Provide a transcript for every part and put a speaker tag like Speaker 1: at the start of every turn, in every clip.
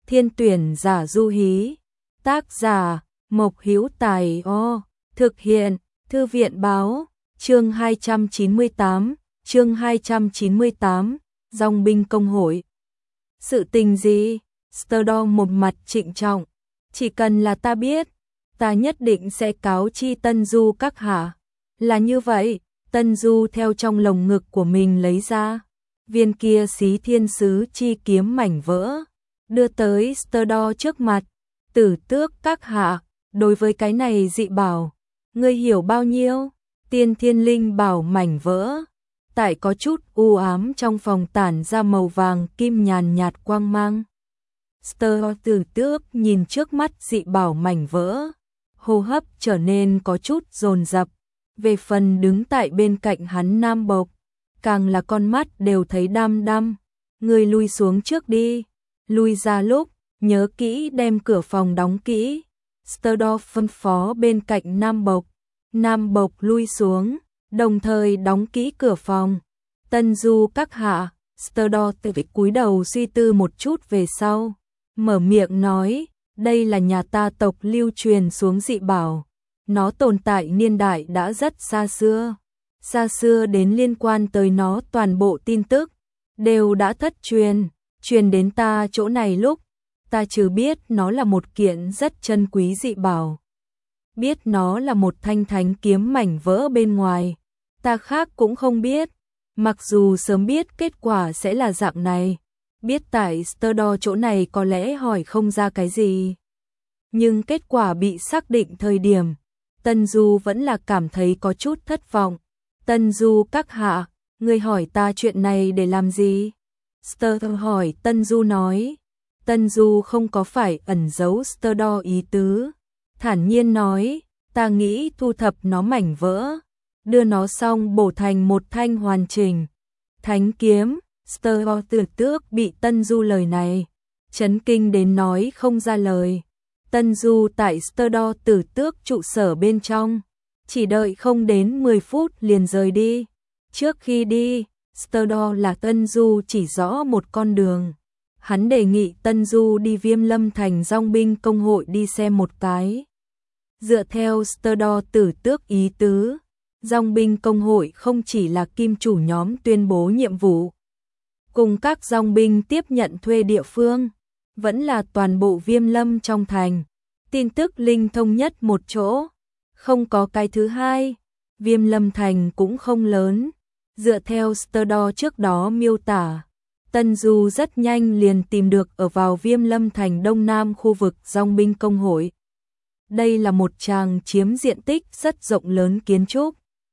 Speaker 1: Thiên tuyển giả du hí. Tác giả Mộc Hữu Tài. Thực hiện Thư viện báo. Chương 298, Dòng binh công hội. Sự tình gì? Sterdor một mặt trịnh trọng. Chỉ cần là ta biết, ta nhất định sẽ cáo chi Tân Du các hạ. Là như vậy. Tân Du theo trong lồng ngực của mình lấy ra viên kia xí thiên sứ chi kiếm mảnh vỡ, đưa tới Sterdor trước mặt. Tử Tước các hạ, đối với cái này dị bảo, ngươi hiểu bao nhiêu? Tiên thiên linh bảo mảnh vỡ, tại có chút u ám trong phòng tản ra màu vàng kim nhàn nhạt quang mang. Sterdor Tử Tước nhìn trước mắt dị bảo mảnh vỡ, hô hấp trở nên có chút dồn dập. Về phần đứng tại bên cạnh hắn Nam Bộc, càng là con mắt đều thấy đăm đăm. Ngươi lui xuống trước đi, lui ra lúc, nhớ kỹ đem cửa phòng đóng kỹ. Sterdor phân phó bên cạnh Nam Bộc. Nam Bộc lui xuống, đồng thời đóng kỹ cửa phòng. Tân Du các hạ. Sterdor tự cúi đầu suy tư một chút về sau, mở miệng nói, đây là nhà ta tộc lưu truyền xuống dị bảo. Nó tồn tại niên đại đã rất xa xưa đến liên quan tới nó toàn bộ tin tức đều đã thất truyền đến ta chỗ này lúc, ta chỉ biết nó là một kiện rất chân quý dị bảo. Biết nó là một thanh thánh kiếm mảnh vỡ bên ngoài, ta khác cũng không biết. Mặc dù sớm biết kết quả sẽ là dạng này, biết tại Sterdor chỗ này có lẽ hỏi không ra cái gì, nhưng kết quả bị xác định thời điểm, Tân Du vẫn là cảm thấy có chút thất vọng. Tân Du các hạ, ngươi hỏi ta chuyện này để làm gì? Sterdor hỏi. Tân Du nói. Tân Du không có phải ẩn giấu Sterdor ý tứ, thản nhiên nói, ta nghĩ thu thập nó mảnh vỡ, đưa nó xong bổ thành một thanh hoàn chỉnh thánh kiếm. Sterdor Tử Tước bị Tân Du lời này chấn kinh đến nói không ra lời. Tân Du tại Sterdor Tử Tước trụ sở bên trong, chỉ đợi không đến 10 phút liền rời đi. Trước khi đi, Sterdor là Tân Du chỉ rõ một con đường. Hắn đề nghị Tân Du đi Viêm Lâm thành dòng binh công hội đi xem một cái. Dựa theo Sterdor Tử Tước ý tứ, dòng binh công hội không chỉ là kim chủ nhóm tuyên bố nhiệm vụ, cùng các dòng binh tiếp nhận thuê địa phương, vẫn là toàn bộ Viêm Lâm trong thành. Tin tức linh thông nhất một chỗ, không có cái thứ hai. Viêm Lâm thành cũng không lớn. Dựa theo Sterdor trước đó miêu tả, Tân Du rất nhanh liền tìm được ở vào Viêm Lâm thành đông nam khu vực dòng binh công hội. Đây là một tràng chiếm diện tích rất rộng lớn kiến trúc.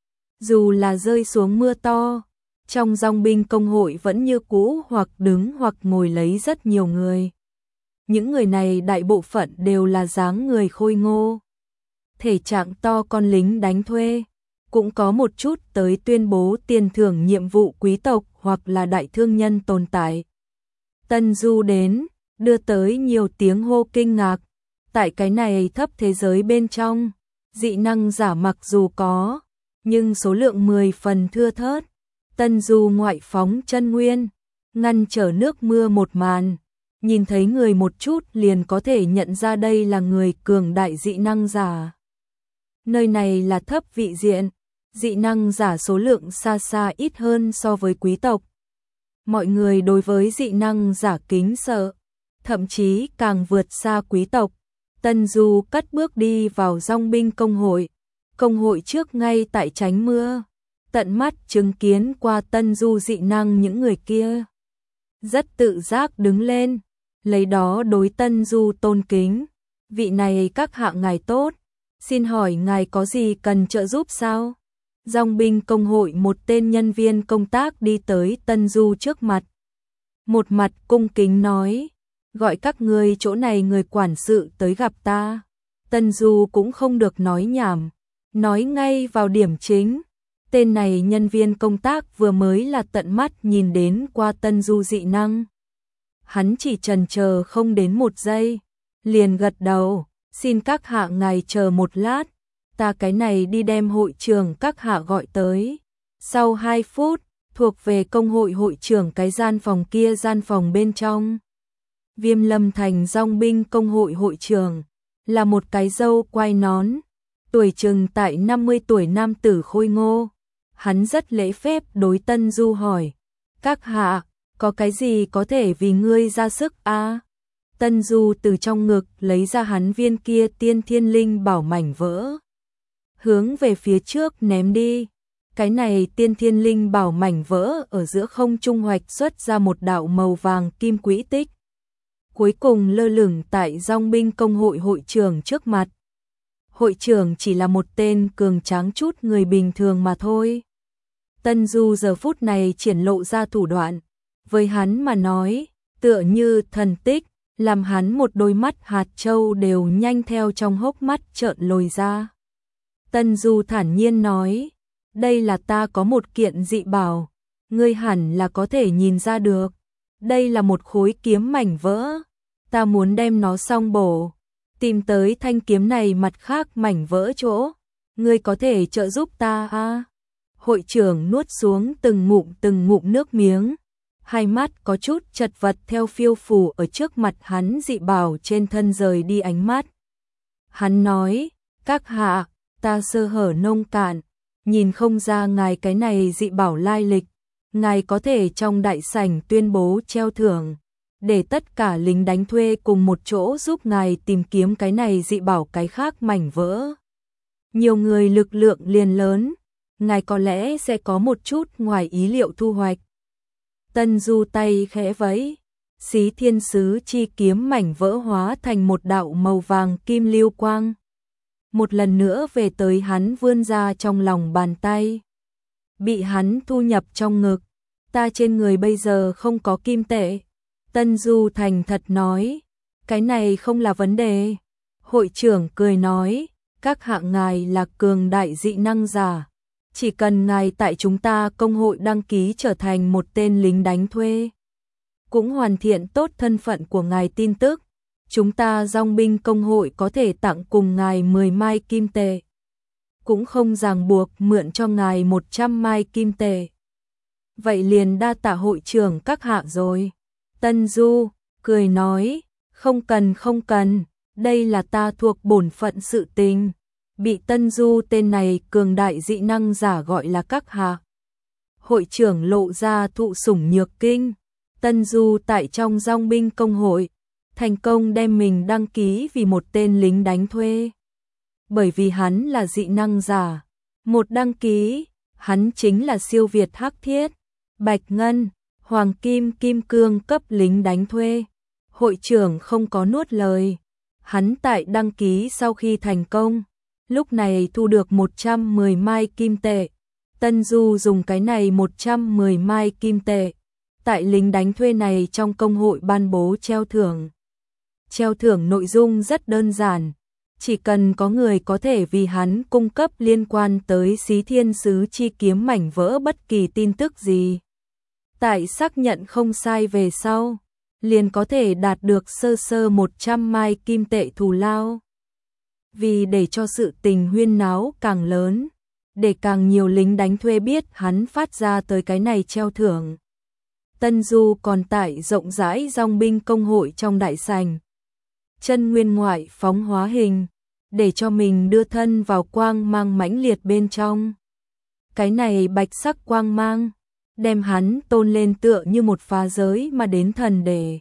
Speaker 1: Dù là rơi xuống mưa to, trong dòng binh công hội vẫn như cũ hoặc đứng hoặc ngồi lấy rất nhiều người. Những người này đại bộ phận đều là dáng người khôi ngô, thể trạng to con lính đánh thuê, cũng có một chút tới tuyên bố tiền thưởng nhiệm vụ quý tộc hoặc là đại thương nhân tồn tại. Tân Du đến, đưa tới nhiều tiếng hô kinh ngạc. Tại cái này thấp thế giới bên trong, dị năng giả mặc dù có, nhưng số lượng 10 phần thưa thớt. Tân Du ngoại phóng chân nguyên, ngăn trở nước mưa một màn. Nhìn thấy người một chút liền có thể nhận ra đây là người cường đại dị năng giả. Nơi này là thấp vị diện, dị năng giả số lượng xa xa ít hơn so với quý tộc. Mọi người đối với dị năng giả kính sợ, thậm chí càng vượt xa quý tộc. Tân Du cất bước đi vào dòng binh công hội. Công hội trước ngay tại tránh mưa, tận mắt chứng kiến qua Tân Du dị năng những người kia. Rất tự giác đứng lên, lấy đó đối Tân Du tôn kính. Vị này các hạ ngài tốt, xin hỏi ngài có gì cần trợ giúp sao? Dòng binh công hội một tên nhân viên công tác đi tới Tân Du trước mặt. Một mặt cung kính nói, gọi các ngươi chỗ này người quản sự tới gặp ta. Tân Du cũng không được nói nhảm, nói ngay vào điểm chính. Tên này nhân viên công tác vừa mới là tận mắt nhìn đến qua Tân Du dị năng. Hắn chỉ chần chờ không đến một giây, liền gật đầu, xin các hạ ngài chờ một lát, ta cái này đi đem hội trưởng các hạ gọi tới. Sau 2 phút, thuộc về công hội hội trưởng cái gian phòng kia gian phòng bên trong. Viêm Lâm Thành Dòng binh công hội hội trưởng, là một cái râu quai nón, tuổi chừng tại 50 tuổi nam tử khôi ngô. Hắn rất lễ phép đối Tân Du hỏi, các hạ, có cái gì có thể vì ngươi ra sức a? Tân Du từ trong ngực lấy ra hắn viên kia tiên thiên linh bảo mảnh vỡ, hướng về phía trước ném đi. Cái này tiên thiên linh bảo mảnh vỡ ở giữa không trung hoạch xuất ra một đạo màu vàng kim quỹ tích, cuối cùng lơ lửng tại Dòng binh công hội hội trưởng trước mặt. Hội trưởng chỉ là một tên cường tráng chút người bình thường mà thôi. Tân Du giờ phút này triển lộ ra thủ đoạn, với hắn mà nói, tựa như thần tích, làm hắn một đôi mắt hạt châu đều nhanh theo trong hốc mắt trợn lồi ra. Tân Du thản nhiên nói, đây là ta có một kiện dị bảo, ngươi hẳn là có thể nhìn ra được. Đây là một khối kiếm mảnh vỡ, ta muốn đem nó xong bổ, tìm tới thanh kiếm này mặt khác mảnh vỡ chỗ, ngươi có thể trợ giúp ta a? Hội trưởng nuốt xuống từng ngụm nước miếng, hai mắt có chút chật vật theo phiêu phù ở trước mặt hắn dị bảo trên thân rời đi ánh mắt. Hắn nói, các hạ, ta sơ hở nông cạn, nhìn không ra ngài cái này dị bảo lai lịch, ngài có thể trong đại sảnh tuyên bố treo thưởng, để tất cả lính đánh thuê cùng một chỗ giúp ngài tìm kiếm cái này dị bảo cái khác mảnh vỡ. Nhiều người lực lượng liền lớn, ngài có lẽ sẽ có một chút ngoài ý liệu thu hoạch. Tân Du tay khẽ vẫy, Xí Thiên Sứ chi kiếm mảnh vỡ hóa thành một đạo màu vàng kim lưu quang. Một lần nữa về tới hắn vươn ra trong lòng bàn tay. Bị hắn thu nhập trong ngực, ta trên người bây giờ không có kim tệ. Tân Du thành thật nói, cái này không là vấn đề. Hội trưởng cười nói, các hạ ngài là cường đại dị năng giả. Chỉ cần ngài tại chúng ta công hội đăng ký trở thành một tên lính đánh thuê, cũng hoàn thiện tốt thân phận của ngài tin tức, chúng ta Dòng binh công hội có thể tặng cùng ngài 10 mai kim tệ, cũng không ràng buộc mượn cho ngài 100 mai kim tệ. Vậy liền đa tạ hội trưởng các hạ rồi. Tân Du cười nói, không cần, đây là ta thuộc bổn phận sự tình. Bị Tân Du tên này cường đại dị năng giả gọi là các hạ. Hội trưởng lộ ra thụ sủng nhược kinh. Tân Du tại trong Dòng binh công hội, thành công đem mình đăng ký vì một tên lính đánh thuê. Bởi vì hắn là dị năng giả, một đăng ký, hắn chính là siêu việt hắc thiết, bạch ngân, hoàng kim, kim cương cấp lính đánh thuê. Hội trưởng không có nuốt lời. Hắn tại đăng ký sau khi thành công, lúc này thu được 110 mai kim tệ. Tân Du dùng cái này 110 mai kim tệ, tại lính đánh thuê này trong công hội ban bố treo thưởng. Treo thưởng nội dung rất đơn giản, chỉ cần có người có thể vì hắn cung cấp liên quan tới Xí Thiên Sứ chi kiếm mảnh vỡ bất kỳ tin tức gì. Tại xác nhận không sai về sau, liền có thể đạt được sơ 100 mai kim tệ thù lao. Vì để cho sự tình huyên náo càng lớn, để càng nhiều lính đánh thuê biết hắn phát ra tới cái này treo thưởng, Tân Du còn tại rộng rãi Dòng binh công hội trong đại sảnh. Chân nguyên ngoại phóng hóa hình, để cho mình đưa thân vào quang mang mãnh liệt bên trong. Cái này bạch sắc quang mang, đem hắn tôn lên tựa như một phá giới mà đến thần đề.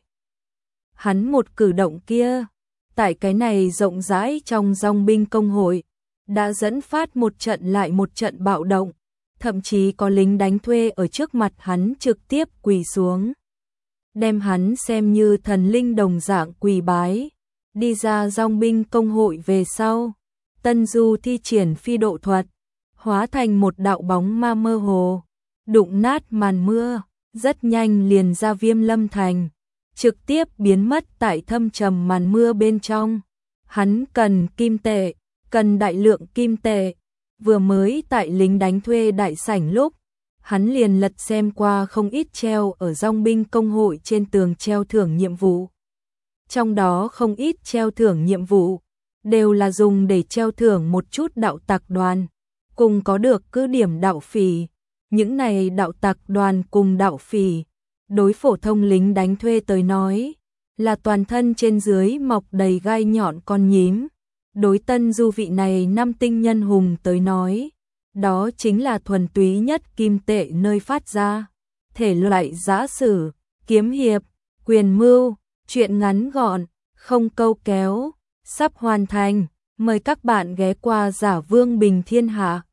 Speaker 1: Hắn một cử động kia, tại cái này rộng rãi trong Dòng binh công hội, đã dẫn phát một trận lại một trận bạo động, thậm chí có lính đánh thuê ở trước mặt hắn trực tiếp quỳ xuống, đem hắn xem như thần linh đồng dạng quỳ bái. Đi ra Dòng binh công hội về sau, Tân Du thi triển phi độ thuật, hóa thành một đạo bóng ma mơ hồ, đụng nát màn mưa, rất nhanh liền ra Viêm Lâm Thành, trực tiếp biến mất tại thâm trầm màn mưa bên trong. Hắn cần kim tệ, cần đại lượng kim tệ. Vừa mới tại lính đánh thuê đại sảnh lúc, hắn liền lật xem qua không ít treo ở Dòng binh công hội trên tường treo thưởng nhiệm vụ. Trong đó không ít treo thưởng nhiệm vụ, đều là dùng để treo thưởng một chút đạo tặc đoàn, cùng có được cứ điểm đạo phỉ. Những này đạo tặc đoàn cùng đạo phỉ, đối phổ thông lính đánh thuê tới nói, là toàn thân trên dưới mọc đầy gai nhọn con nhím. Đối Tân Du vị này năm tinh nhân hùng tới nói, đó chính là thuần túy nhất kim tệ nơi phát ra. Thể loại giã sử, kiếm hiệp, quyền mưu, truyện ngắn gọn, không câu kéo, sắp hoàn thành. Mời các bạn ghé qua Giả Vương Bình Thiên Hạ.